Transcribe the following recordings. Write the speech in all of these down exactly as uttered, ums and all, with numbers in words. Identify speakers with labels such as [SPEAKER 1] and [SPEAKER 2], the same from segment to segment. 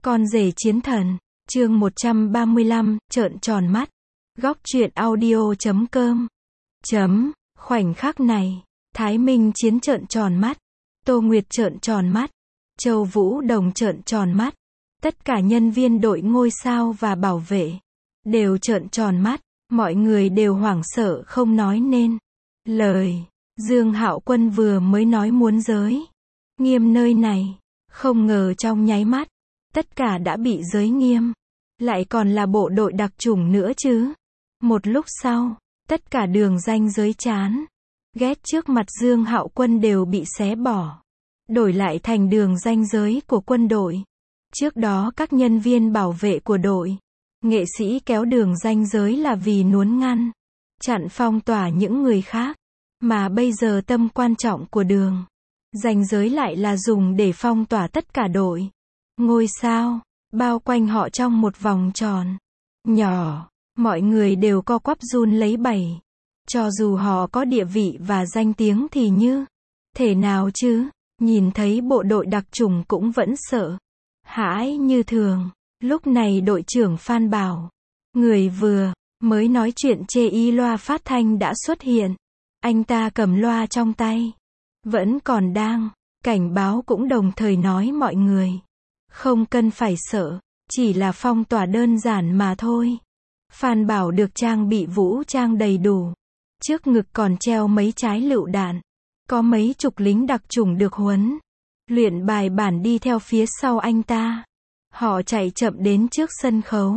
[SPEAKER 1] Con rể chiến thần, chương một trăm ba mươi lăm, trợn tròn mắt. Góc truyện audio chấm com. Chấm, khoảnh khắc này, Thái Minh Chiến trợn tròn mắt, Tô Nguyệt trợn tròn mắt, Châu Vũ Đồng trợn tròn mắt, tất cả nhân viên đội ngôi sao và bảo vệ đều trợn tròn mắt, mọi người đều hoảng sợ không nói nên lời. Dương Hạo Quân vừa mới nói muốn giới nghiêm nơi này, không ngờ trong nháy mắt, tất cả đã bị giới nghiêm. Lại còn là bộ đội đặc chủng nữa chứ. Một lúc sau, tất cả đường ranh giới chán ghét trước mặt Dương Hạo Quân đều bị xé bỏ, đổi lại thành đường ranh giới của quân đội. Trước đó các nhân viên bảo vệ của đội, nghệ sĩ kéo đường ranh giới là vì muốn ngăn chặn phong tỏa những người khác, mà bây giờ tâm quan trọng của đường ranh giới lại là dùng để phong tỏa tất cả đội ngôi sao, bao quanh họ trong một vòng tròn nhỏ. Mọi người đều co quắp run lấy bẩy. Cho dù họ có địa vị và danh tiếng thì như thế nào chứ, nhìn thấy bộ đội đặc chủng cũng vẫn sợ hãi như thường. Lúc này đội trưởng Phan Bảo, người vừa mới nói chuyện chê y loa phát thanh đã xuất hiện. Anh ta cầm loa trong tay, vẫn còn đang cảnh báo, cũng đồng thời nói mọi người không cần phải sợ, chỉ là phong tỏa đơn giản mà thôi. Phan Bảo được trang bị vũ trang đầy đủ, trước ngực còn treo mấy trái lựu đạn, có mấy chục lính đặc chủng được huấn luyện bài bản đi theo phía sau anh ta. Họ chạy chậm đến trước sân khấu,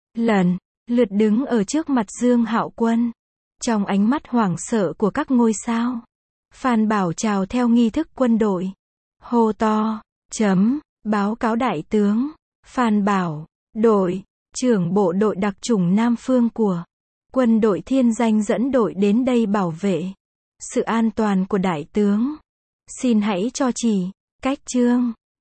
[SPEAKER 1] lần lượt đứng ở trước mặt Dương Hạo Quân. Trong ánh mắt hoảng sợ của các ngôi sao, Phan Bảo chào theo nghi thức quân đội, hô to, chấm, báo cáo đại tướng Phan Bảo, đội trưởng bộ đội đặc chủng Nam Phương của quân đội Thiên Danh dẫn đội đến đây bảo vệ sự an toàn của đại tướng. Xin hãy cho chỉ cách trương